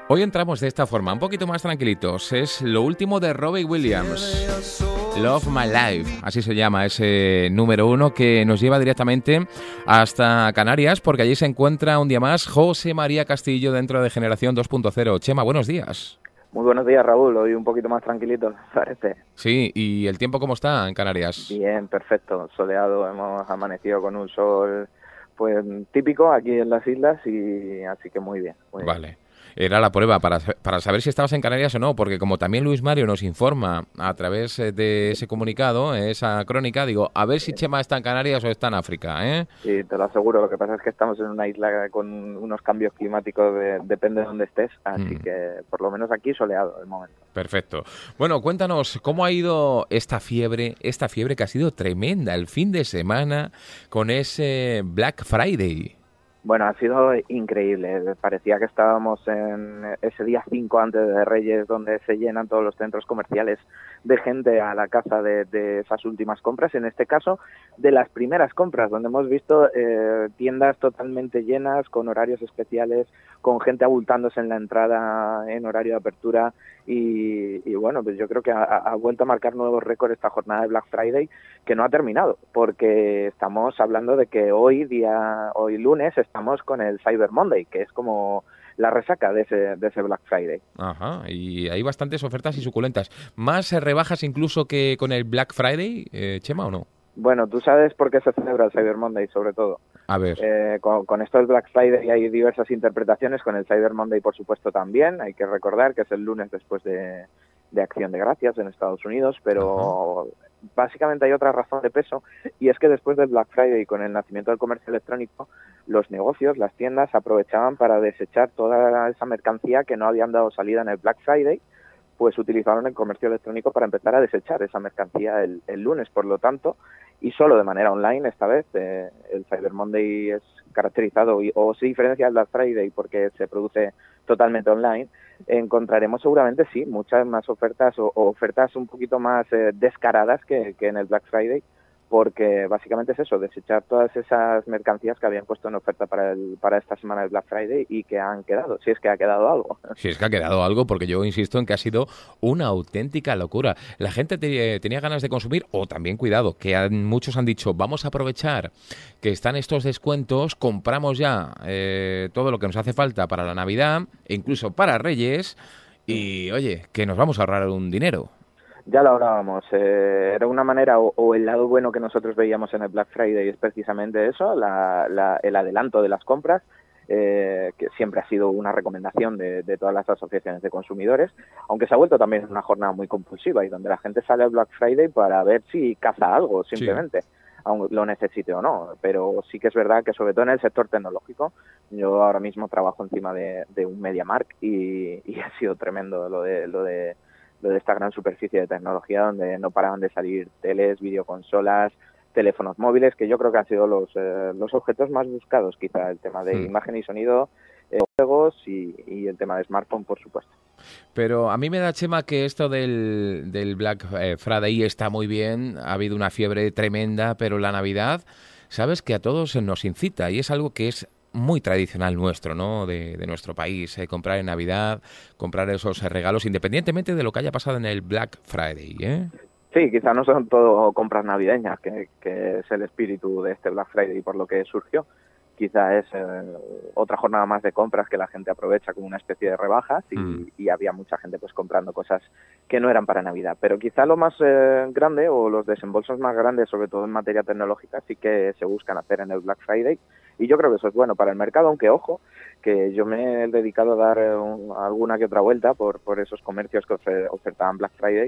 Hoy entramos de esta forma, un poquito más tranquilitos. Es lo último de Robbie Williams. Love My Life, así se llama ese número 1 que nos lleva directamente hasta Canarias, porque allí se encuentra un día más José María Castillo dentro de Generación 2.0. Chema, buenos días. Muy buenos días, Raúl. Hoy un poquito más tranquilito, parece. Sí, ¿y el tiempo cómo está en Canarias? Bien, perfecto. Soleado, hemos amanecido con un sol pues típico aquí en las islas y así que muy bien. Muy bien. Vale. Era la prueba para saber si estabas en Canarias o no, porque como también Luis Mario nos informa a través de ese comunicado, esa crónica, digo, a ver si Chema está en Canarias o está en África, ¿eh? Sí, te lo aseguro. Lo que pasa es que estamos en una isla con unos cambios climáticos, depende de dónde estés, así que por lo menos aquí soleado el momento. Perfecto. Bueno, cuéntanos, ¿cómo ha ido esta fiebre que ha sido tremenda el fin de semana con ese Black Friday? Bueno, ha sido increíble. Parecía que estábamos en ese día 5 antes de Reyes, donde se llenan todos los centros comerciales de gente a la caza de esas últimas compras. En este caso, de las primeras compras, donde hemos visto tiendas totalmente llenas, con horarios especiales, con gente abultándose en la entrada en horario de apertura. Y bueno, pues yo creo que ha vuelto a marcar nuevos récords esta jornada de Black Friday, que no ha terminado, porque estamos hablando de que hoy lunes estamos con el Cyber Monday, que es como la resaca de ese Black Friday. Ajá, y hay bastantes ofertas y suculentas. ¿Más rebajas incluso que con el Black Friday, Chema, o no? Bueno, ¿tú sabes por qué se celebra el Cyber Monday, sobre todo? A ver. Con esto del Black Friday hay diversas interpretaciones, con el Cyber Monday, por supuesto, también. Hay que recordar que es el lunes después de Acción de Gracias en Estados Unidos, pero básicamente hay otra razón de peso, y es que después del Black Friday, con el nacimiento del comercio electrónico, los negocios, las tiendas, aprovechaban para desechar toda esa mercancía que no habían dado salida en el Black Friday, pues utilizaron el comercio electrónico para empezar a desechar esa mercancía el lunes. Por lo tanto, y solo de manera online esta vez, el Cyber Monday es caracterizado o se diferencia del Black Friday porque se produce totalmente online. Encontraremos seguramente sí muchas más ofertas o ofertas un poquito más descaradas que en el Black Friday, porque básicamente es eso, desechar todas esas mercancías que habían puesto en oferta para esta semana del Black Friday y que han quedado, si es que ha quedado algo. Si es que ha quedado algo, porque yo insisto en que ha sido una auténtica locura. La gente tenía ganas de consumir, o también, cuidado, que muchos han dicho, vamos a aprovechar que están estos descuentos, compramos ya todo lo que nos hace falta para la Navidad, e incluso para Reyes, y oye, que nos vamos a ahorrar un dinero. Ya lo hablábamos, era una manera, o el lado bueno que nosotros veíamos en el Black Friday es precisamente eso, el adelanto de las compras, que siempre ha sido una recomendación de todas las asociaciones de consumidores, aunque se ha vuelto también una jornada muy compulsiva y donde la gente sale al Black Friday para ver si caza algo, simplemente. Sí, aunque lo necesite o no, pero sí que es verdad que sobre todo en el sector tecnológico, yo ahora mismo trabajo encima de un MediaMarkt y ha sido tremendo lo de esta gran superficie de tecnología donde no paraban de salir teles, videoconsolas, teléfonos móviles, que yo creo que han sido los objetos más buscados, quizá el tema de imagen y sonido, juegos y el tema de smartphone, por supuesto. Pero a mí me da, Chema, que esto del Black Friday está muy bien, ha habido una fiebre tremenda, pero la Navidad, sabes que a todos nos incita y es algo que es muy tradicional nuestro, ¿no? De nuestro país, comprar en Navidad, comprar esos regalos, independientemente de lo que haya pasado en el Black Friday, ¿eh? Sí, quizá no son todo compras navideñas, que es el espíritu de este Black Friday por lo que surgió. Quizá es otra jornada más de compras que la gente aprovecha como una especie de rebajas y había mucha gente pues comprando cosas que no eran para Navidad. Pero quizá lo más grande o los desembolsos más grandes, sobre todo en materia tecnológica, sí que se buscan hacer en el Black Friday. Y yo creo que eso es bueno para el mercado, aunque ojo, que yo me he dedicado a dar alguna que otra vuelta por esos comercios que ofertaban Black Friday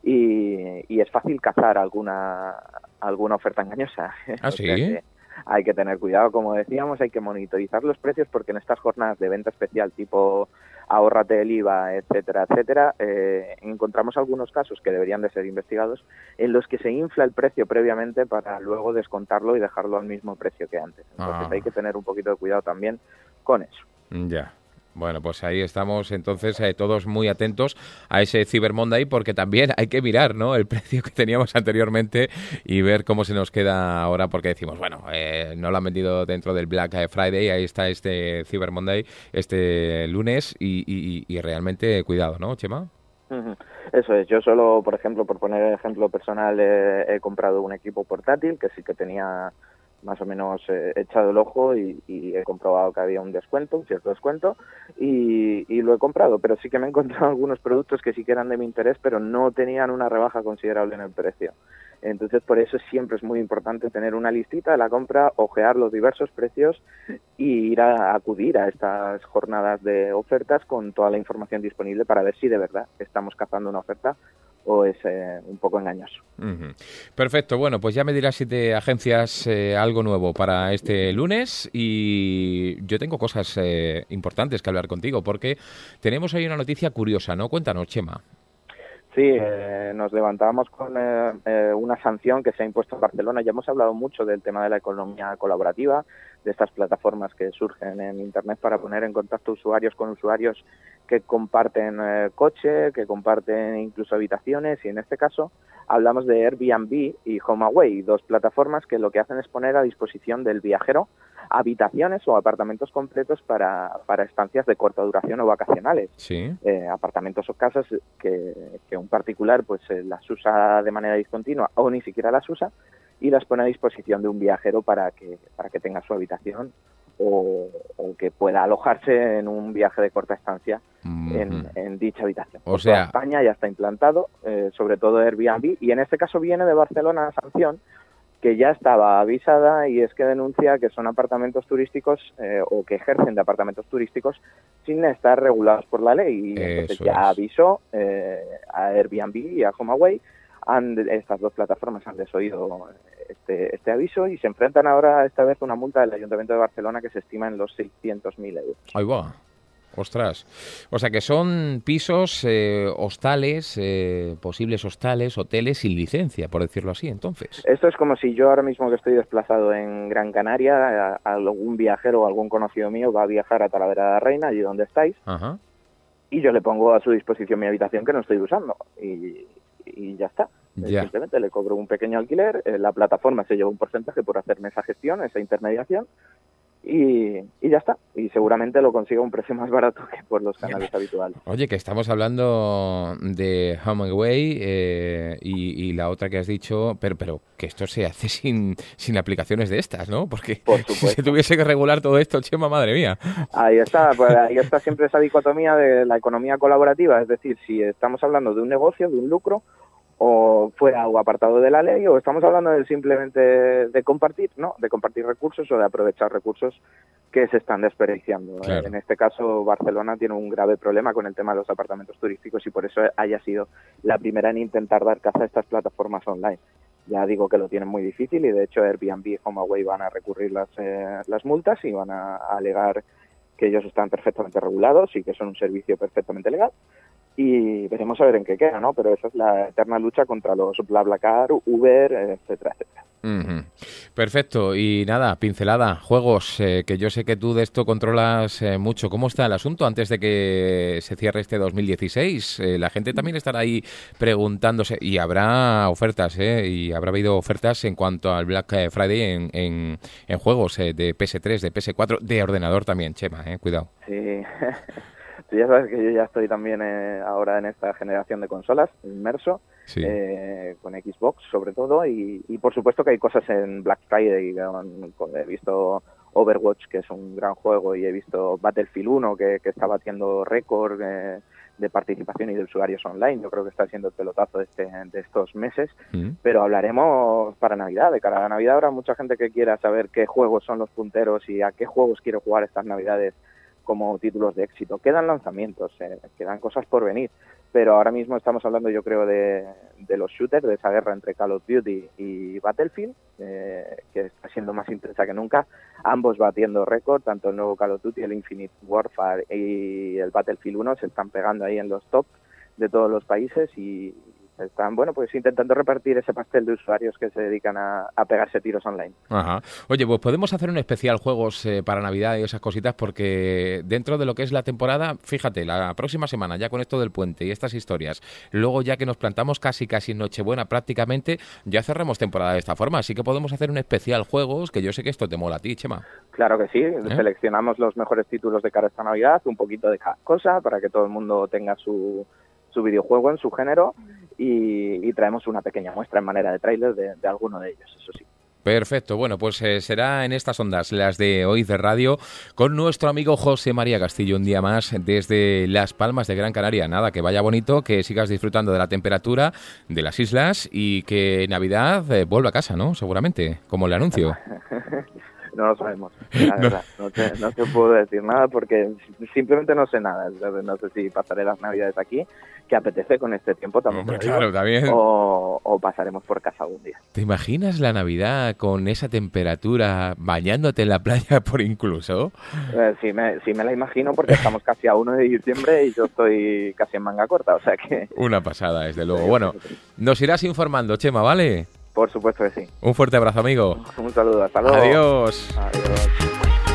y es fácil cazar alguna oferta engañosa. ¿Ah, sí? Hay que tener cuidado, como decíamos, hay que monitorizar los precios porque en estas jornadas de venta especial tipo ahórrate el IVA, etcétera, etcétera, encontramos algunos casos que deberían de ser investigados en los que se infla el precio previamente para luego descontarlo y dejarlo al mismo precio que antes. Entonces hay que tener un poquito de cuidado también con eso. Ya. Bueno, pues ahí estamos entonces todos muy atentos a ese Cyber Monday porque también hay que mirar, ¿no?, el precio que teníamos anteriormente y ver cómo se nos queda ahora porque decimos, bueno, no lo han vendido dentro del Black Friday, ahí está este Cyber Monday, este lunes y realmente cuidado, ¿no, Chema? Ujú. Eso es, yo solo, por ejemplo, por poner el ejemplo personal, he comprado un equipo portátil que sí que tenía más o menos echado el ojo y he comprobado que había un descuento, un cierto descuento, y lo he comprado, pero sí que me he encontrado algunos productos que sí que eran de mi interés, pero no tenían una rebaja considerable en el precio. Entonces, por eso siempre es muy importante tener una listita de la compra, ojear los diversos precios y ir a acudir a estas jornadas de ofertas con toda la información disponible para ver si de verdad estamos cazando una oferta o es un poco engañoso. Ujú. Perfecto, bueno, pues ya me dirás si te agencias algo nuevo para este lunes y yo tengo cosas importantes que hablar contigo porque tenemos ahí una noticia curiosa, ¿no? Cuéntanos, Chema. Sí, nos levantábamos con una sanción que se ha impuesto en Barcelona. Ya hemos hablado mucho del tema de la economía colaborativa, de estas plataformas que surgen en Internet para poner en contacto usuarios con usuarios que comparten coche, que comparten incluso habitaciones, y en este caso hablamos de Airbnb y HomeAway, dos plataformas que lo que hacen es poner a disposición del viajero habitaciones o apartamentos completos para estancias de corta duración o vacacionales. Sí. Apartamentos o casas que un particular pues las usa de manera discontinua o ni siquiera las usa y las pone a disposición de un viajero para que tenga su habitación o que pueda alojarse en un viaje de corta estancia en dicha habitación. O sea, toda España ya está implantado, sobre todo Airbnb, y en este caso viene de Barcelona la sanción, que ya estaba avisada, y es que denuncia que son apartamentos turísticos o que ejercen de apartamentos turísticos sin estar regulados por la ley. Y entonces ya avisó a Airbnb y a HomeAway. Estas dos plataformas han desoído este aviso y se enfrentan ahora esta vez a una multa del Ayuntamiento de Barcelona que se estima en los 600.000 euros. Ahí va. Ostras, o sea que son pisos, hostales, posibles hostales, hoteles sin licencia, por decirlo así, entonces. Esto es como si yo ahora mismo que estoy desplazado en Gran Canaria, algún viajero o algún conocido mío va a viajar a Talavera de la Reina, allí donde estáis, Ajá. y yo le pongo a su disposición mi habitación que no estoy usando, y ya está. Ya. Simplemente le cobro un pequeño alquiler, la plataforma se lleva un porcentaje por hacerme esa gestión, esa intermediación, y ya está. Y seguramente lo consiga a un precio más barato que por los canales habituales. Oye, que estamos hablando de HomeAway y la otra que has dicho, pero que esto se hace sin aplicaciones de estas, ¿no? Porque si se tuviese que regular todo esto, Chema, madre mía. Ahí está, pues ahí está siempre esa dicotomía de la economía colaborativa, es decir, si estamos hablando de un negocio, de un lucro, o fuera o apartado de la ley, o estamos hablando de simplemente de compartir, ¿no? De compartir recursos o de aprovechar recursos que se están desperdiciando. Claro. En este caso, Barcelona tiene un grave problema con el tema de los apartamentos turísticos y por eso haya sido la primera en intentar dar caza a estas plataformas online. Ya digo que lo tienen muy difícil y de hecho Airbnb y HomeAway van a recurrir las multas y van a alegar que ellos están perfectamente regulados y que son un servicio perfectamente legal. Y veremos a ver en qué queda, ¿no? Pero esa es la eterna lucha contra los BlaBlaCar, Uber, etcétera, etcétera. Uh-huh. Perfecto. Y nada, pincelada, juegos, que yo sé que tú de esto controlas mucho. ¿Cómo está el asunto antes de que se cierre este 2016? La gente también estará ahí preguntándose, y habrá ofertas, y habrá habido ofertas en cuanto al Black Friday en juegos de PS3, de PS4, de ordenador también, Chema, cuidado. Sí. Tú ya sabes que yo ya estoy también ahora en esta generación de consolas, inmerso, sí. Con Xbox sobre todo, y por supuesto que hay cosas en Black Friday. He visto Overwatch, que es un gran juego, y he visto Battlefield 1, que está batiendo récord de participación y de usuarios online. Yo creo que está siendo el pelotazo de estos meses, pero hablaremos para Navidad. De cara a Navidad habrá mucha gente que quiera saber qué juegos son los punteros y a qué juegos quiero jugar estas Navidades como títulos de éxito. Quedan lanzamientos, quedan cosas por venir, pero ahora mismo estamos hablando, yo creo, de los shooters, de esa guerra entre Call of Duty y Battlefield, que está siendo más intensa que nunca, ambos batiendo récord, tanto el nuevo Call of Duty, el Infinite Warfare y el Battlefield 1 se están pegando ahí en los top de todos los países, y están, bueno, pues intentando repartir ese pastel de usuarios que se dedican a pegarse tiros online. Ajá. Oye, pues podemos hacer un especial juegos para Navidad y esas cositas, porque dentro de lo que es la temporada, fíjate, la próxima semana, ya con esto del puente y estas historias, luego ya que nos plantamos casi en Nochebuena prácticamente, ya cerramos temporada de esta forma, así que podemos hacer un especial juegos, que yo sé que esto te mola a ti, Chema. Claro que sí, seleccionamos los mejores títulos de cara a esta Navidad, un poquito de cada cosa, para que todo el mundo tenga su videojuego en su género, y traemos una pequeña muestra en manera de tráiler de alguno de ellos, eso sí. Perfecto, bueno, pues será en estas ondas, las de Hoy de Radio, con nuestro amigo José María Castillo, un día más desde Las Palmas de Gran Canaria. Nada, que vaya bonito, que sigas disfrutando de la temperatura de las islas y que Navidad vuelva a casa, ¿no? Seguramente, como le anuncio. No lo sabemos, la verdad. No te puedo decir nada porque simplemente no sé nada. No sé si pasaré las Navidades aquí, que apetece con este tiempo también. Hombre, claro, también. O pasaremos por casa algún día. ¿Te imaginas la Navidad con esa temperatura, bañándote en la playa por incluso? Sí me la imagino, porque estamos casi a 1 de diciembre y yo estoy casi en manga corta, o sea que... Una pasada, desde luego. Bueno, nos irás informando, Chema, ¿vale? Por supuesto que sí. Un fuerte abrazo, amigo. Un saludo, hasta luego. Adiós. Adiós.